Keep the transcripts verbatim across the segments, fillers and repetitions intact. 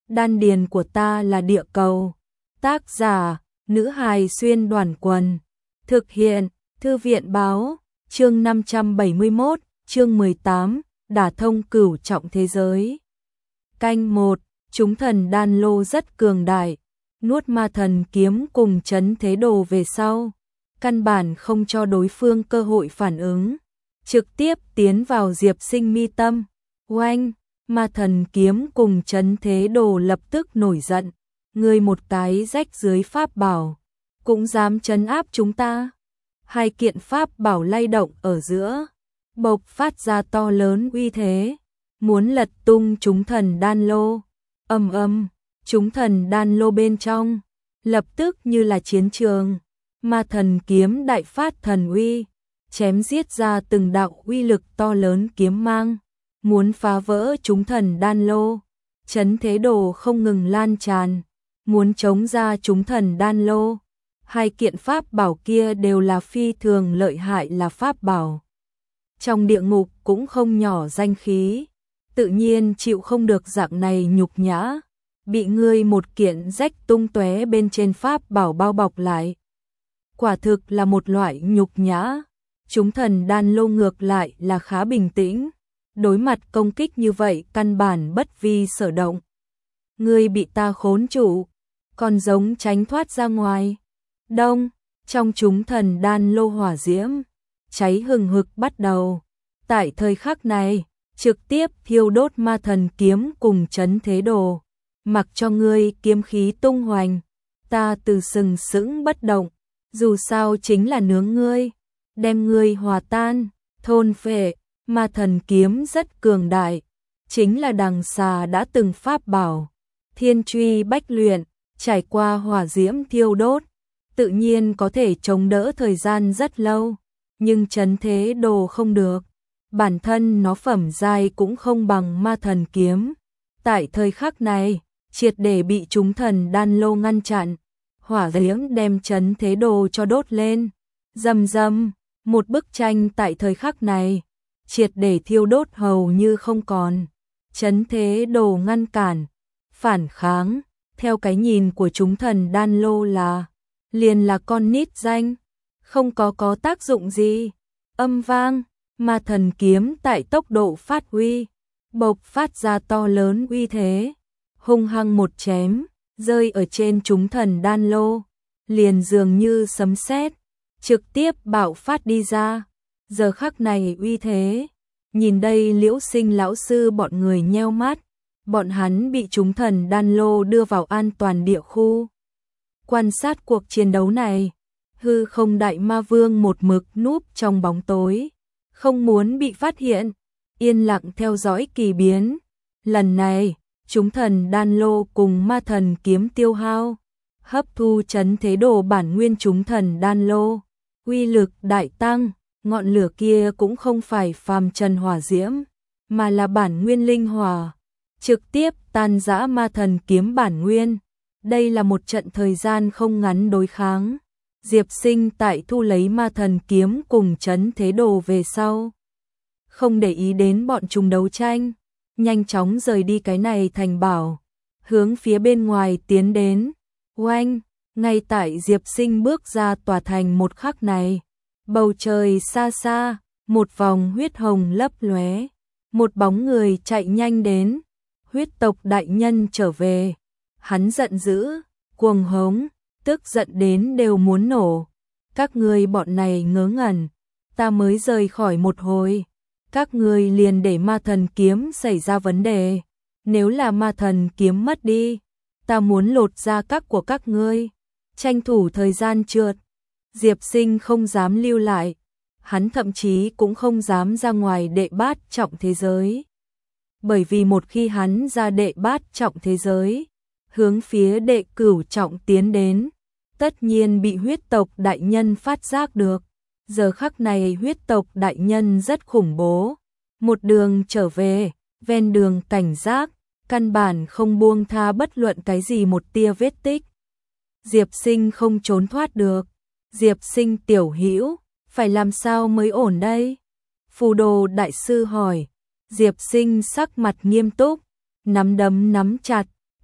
Đan điền của ta là địa cầu. Tác giả, nữ hài xuyên đoàn quần. Thực hiện, thư viện báo, chương năm trăm bảy mươi mốt, chương mười tám, đả thông cửu trọng thế giới. Canh một, chúng thần đan lô rất cường đại, nuốt ma thần kiếm cùng chấn thế đồ về sau, căn bản không cho đối phương cơ hội phản ứng, trực tiếp tiến vào Diệp Sinh mi tâm. Oanh, ma thần kiếm cùng chấn thế đồ lập tức nổi giận, ngươi một cái rách dưới pháp bảo, cũng dám trấn áp chúng ta. Hai kiện pháp bảo lay động ở giữa, bộc phát ra to lớn uy thế, muốn lật tung chúng thần đan lô. Ầm ầm, chúng thần đan lô bên trong lập tức như là chiến trường, ma thần kiếm đại phát thần uy, chém giết ra từng đạo uy lực to lớn kiếm mang, muốn phá vỡ chúng thần đan lô. Chấn thế đồ không ngừng lan tràn, muốn chống ra chúng thần đan lô. Hai kiện pháp bảo kia đều là phi thường lợi hại là pháp bảo. Trong địa ngục cũng không nhỏ danh khí, tự nhiên chịu không được dạng này nhục nhã, bị ngươi một kiện rách tung tóe bên trên pháp bảo bao bọc lại. Quả thực là một loại nhục nhã. Chúng thần đan lô ngược lại là khá bình tĩnh, đối mặt công kích như vậy căn bản bất vi sở động. Ngươi bị ta khốn trụ, còn giống tránh thoát ra ngoài. Đông, trong chúng thần đan lô hỏa diễm, cháy hừng hực bắt đầu. Tại thời khắc này, trực tiếp thiêu đốt ma thần kiếm cùng chấn thế đồ. Mặc cho ngươi kiếm khí tung hoành, ta từ sừng sững bất động, dù sao chính là nướng ngươi, đem ngươi hòa tan, thôn phệ. Ma thần kiếm rất cường đại, chính là đằng xà đã từng pháp bảo, thiên truy bách luyện, trải qua hỏa diễm thiêu đốt, tự nhiên có thể chống đỡ thời gian rất lâu, nhưng chấn thế đồ không được, bản thân nó phẩm giai cũng không bằng ma thần kiếm. Tại thời khắc này, triệt để bị chúng thần đan lô ngăn chặn, hỏa diễm đem chấn thế đồ cho đốt lên, rầm rầm, một bức tranh tại thời khắc này triệt để thiêu đốt hầu như không còn. Chấn thế đồ ngăn cản, phản kháng, theo cái nhìn của chúng thần đan lô là liền là con nít danh, không có có tác dụng gì. Âm vang, ma thần kiếm tại tốc độ phát huy, bộc phát ra to lớn uy thế, hung hăng một chém, rơi ở trên chúng thần đan lô, liền dường như sấm sét, trực tiếp bạo phát đi ra. Giờ khắc này uy thế, nhìn đây Liễu Sinh lão sư bọn người nheo mắt, bọn hắn bị chúng thần đan lô đưa vào an toàn địa khu. Quan sát cuộc chiến đấu này, hư không đại ma vương một mực núp trong bóng tối, không muốn bị phát hiện, yên lặng theo dõi kỳ biến. Lần này, chúng thần đan lô cùng ma thần kiếm tiêu hao, hấp thu chấn thế đồ bản nguyên chúng thần đan lô, uy lực đại tăng. Ngọn lửa kia cũng không phải phàm trần hỏa diễm, mà là bản nguyên linh hỏa, trực tiếp tan rã ma thần kiếm bản nguyên. Đây là một trận thời gian không ngắn đối kháng. Diệp Sinh tại thu lấy ma thần kiếm cùng chấn thế đồ về sau, không để ý đến bọn chúng đấu tranh, nhanh chóng rời đi cái này thành bảo, hướng phía bên ngoài tiến đến. Oanh, ngay tại Diệp Sinh bước ra tòa thành một khắc này, bầu trời xa xa, một vòng huyết hồng lấp lóe, một bóng người chạy nhanh đến. Huyết tộc đại nhân trở về. Hắn giận dữ, cuồng hống, tức giận đến đều muốn nổ. Các ngươi bọn này ngớ ngẩn, ta mới rời khỏi một hồi, các ngươi liền để ma thần kiếm xảy ra vấn đề. Nếu là ma thần kiếm mất đi, ta muốn lột da các của các ngươi, tranh thủ thời gian trượt. Diệp Sinh không dám lưu lại, hắn thậm chí cũng không dám ra ngoài đệ bát trọng thế giới. Bởi vì một khi hắn ra đệ bát trọng thế giới, hướng phía đệ cửu trọng tiến đến, tất nhiên bị huyết tộc đại nhân phát giác được. Giờ khắc này huyết tộc đại nhân rất khủng bố, một đường trở về, ven đường cảnh giác, căn bản không buông tha bất luận cái gì một tia vết tích. Diệp Sinh không trốn thoát được. Diệp Sinh tiểu hữu, phải làm sao mới ổn đây? Phù đồ đại sư hỏi. Diệp Sinh sắc mặt nghiêm túc, nắm đấm nắm chặt,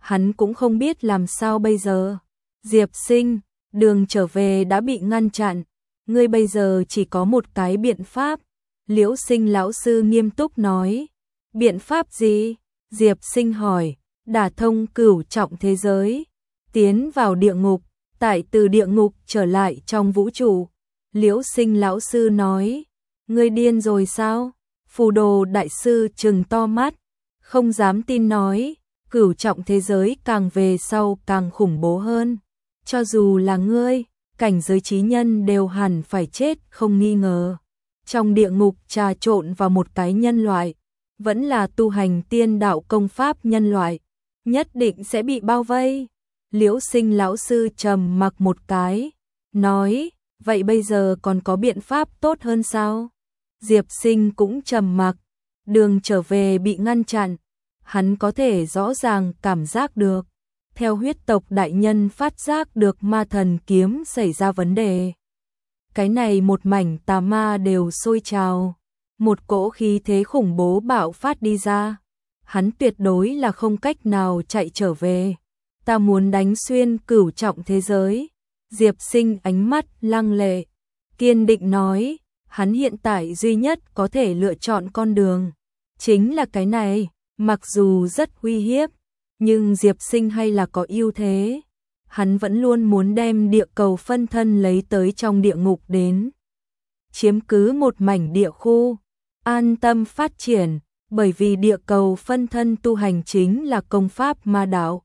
hắn cũng không biết làm sao bây giờ. Diệp Sinh, đường trở về đã bị ngăn chặn, ngươi bây giờ chỉ có một cái biện pháp. Liễu Sinh lão sư nghiêm túc nói. Biện pháp gì? Diệp Sinh hỏi. Đả thông cửu trọng thế giới, tiến vào địa ngục, tại từ địa ngục trở lại trong vũ trụ. Liễu Sinh lão sư nói. Ngươi điên rồi sao? Phù Đồ đại sư trừng to mắt, không dám tin nói. Cửu trọng thế giới càng về sau càng khủng bố hơn. Cho dù là ngươi, cảnh giới chí nhân đều hẳn phải chết không nghi ngờ. Trong địa ngục trà trộn vào một cái nhân loại, vẫn là tu hành tiên đạo công pháp nhân loại, nhất định sẽ bị bao vây. Liễu Sinh lão sư trầm mặc một cái, nói, vậy bây giờ còn có biện pháp tốt hơn sao? Diệp Sinh cũng trầm mặc, đường trở về bị ngăn chặn, hắn có thể rõ ràng cảm giác được. Theo huyết tộc đại nhân phát giác được ma thần kiếm xảy ra vấn đề. Cái này một mảnh tà ma đều sôi trào, một cỗ khí thế khủng bố bạo phát đi ra. Hắn tuyệt đối là không cách nào chạy trở về. Ta muốn đánh xuyên cửu trọng thế giới. Diệp Sinh ánh mắt lăng lệ, kiên định nói, hắn hiện tại duy nhất có thể lựa chọn con đường, chính là cái này, mặc dù rất uy hiếp, nhưng Diệp Sinh hay là có ưu thế. Hắn vẫn luôn muốn đem địa cầu phân thân lấy tới trong địa ngục đến, chiếm cứ một mảnh địa khu, an tâm phát triển, bởi vì địa cầu phân thân tu hành chính là công pháp ma đạo.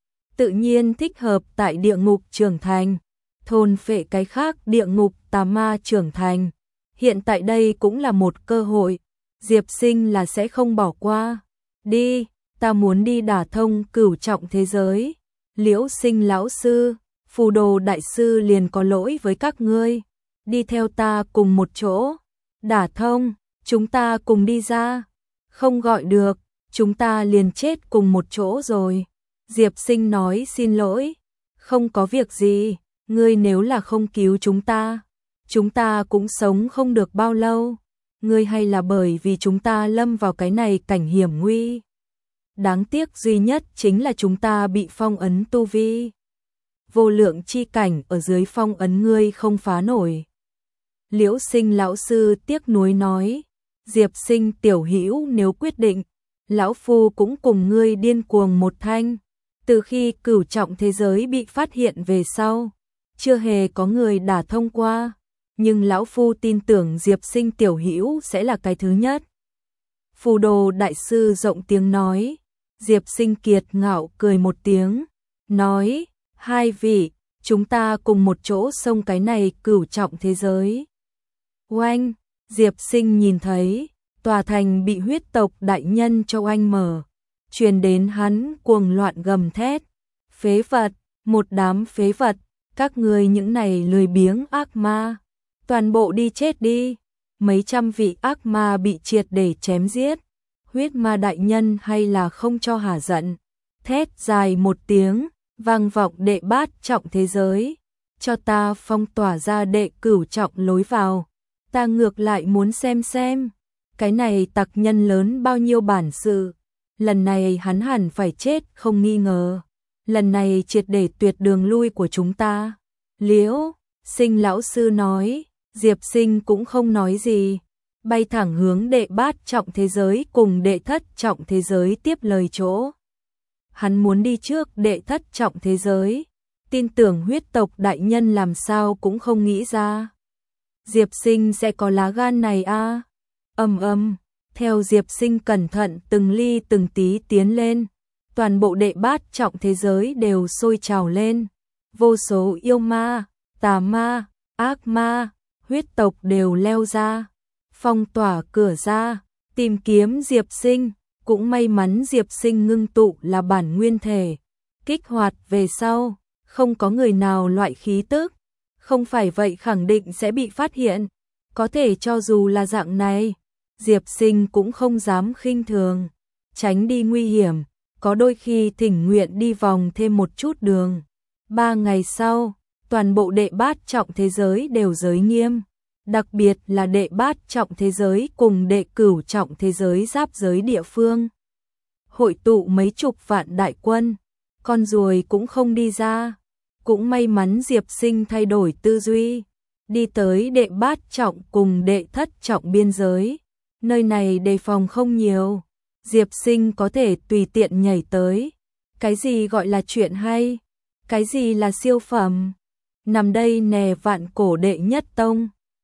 Tự nhiên thích hợp tại địa ngục trưởng thành, thôn phệ cái khác địa ngục tà ma trưởng thành. Hiện tại đây cũng là một cơ hội, Diệp Sinh là sẽ không bỏ qua. Đi, ta muốn đi đả thông cửu trọng thế giới. Liễu Sinh lão sư, Phù Đồ đại sư liền có lỗi với các ngươi. Đi theo ta cùng một chỗ. Đả thông, chúng ta cùng đi ra. Không gọi được, chúng ta liền chết cùng một chỗ rồi. Diệp Sinh nói xin lỗi. Không có việc gì, ngươi nếu là không cứu chúng ta, chúng ta cũng sống không được bao lâu. Ngươi hay là bởi vì chúng ta lâm vào cái này cảnh hiểm nguy. Đáng tiếc duy nhất chính là chúng ta bị phong ấn tu vi. Vô lượng chi cảnh ở dưới phong ấn ngươi không phá nổi. Liễu Sinh lão sư tiếc nuối nói, Diệp Sinh tiểu hữu nếu quyết định, lão phu cũng cùng ngươi điên cuồng một thanh. Từ khi cửu trọng thế giới bị phát hiện về sau, chưa hề có người đả thông qua, nhưng lão phu tin tưởng Diệp Sinh tiểu hữu sẽ là cái thứ nhất. Phù Đồ đại sư rộng tiếng nói. Diệp Sinh kiệt ngạo cười một tiếng, nói, hai vị, chúng ta cùng một chỗ xông cái này cửu trọng thế giới. Oanh, Diệp Sinh nhìn thấy, tòa thành bị huyết tộc đại nhân cho oanh mở, truyền đến hắn cuồng loạn gầm thét, phế vật, một đám phế vật, các ngươi những này lười biếng ác ma, toàn bộ đi chết đi. Mấy trăm vị ác ma bị triệt để chém giết. Huyết ma đại nhân hay là không cho hả giận, thét dài một tiếng, vang vọng đệ bát trọng thế giới, cho ta phong tỏa ra đệ cửu trọng lối vào, ta ngược lại muốn xem xem, cái này tặc nhân lớn bao nhiêu bản sự, lần này hắn hẳn phải chết không nghi ngờ, lần này triệt để tuyệt đường lui của chúng ta. Liễu Sinh lão sư nói, Diệp Sinh cũng không nói gì. Bay thẳng hướng đệ bát trọng thế giới cùng đệ thất trọng thế giới tiếp lời chỗ. Hắn muốn đi trước đệ thất trọng thế giới, tin tưởng huyết tộc đại nhân làm sao cũng không nghĩ ra. Diệp Sinh sẽ có lá gan này a à? Âm âm, theo Diệp Sinh cẩn thận từng ly từng tí tiến lên, toàn bộ đệ bát trọng thế giới đều sôi trào lên. Vô số yêu ma, tà ma, ác ma, huyết tộc đều leo ra. Phong tỏa cửa ra, tìm kiếm Diệp Sinh, cũng may mắn Diệp Sinh ngưng tụ là bản nguyên thể, kích hoạt về sau, không có người nào loại khí tức, không phải vậy khẳng định sẽ bị phát hiện, có thể cho dù là dạng này, Diệp Sinh cũng không dám khinh thường, tránh đi nguy hiểm, có đôi khi thỉnh nguyện đi vòng thêm một chút đường. Ba ngày sau, toàn bộ đệ bát trọng thế giới đều giới nghiêm. Đặc biệt là đệ bát trọng thế giới cùng đệ cửu trọng thế giới giáp giới địa phương. Hội tụ mấy chục vạn đại quân, con ruồi cũng không đi ra. Cũng may mắn Diệp Sinh thay đổi tư duy, đi tới đệ bát trọng cùng đệ thất trọng biên giới. Nơi này đề phòng không nhiều, Diệp Sinh có thể tùy tiện nhảy tới. Cái gì gọi là chuyện hay? Cái gì là siêu phẩm? Nằm đây nè vạn cổ đệ nhất tông.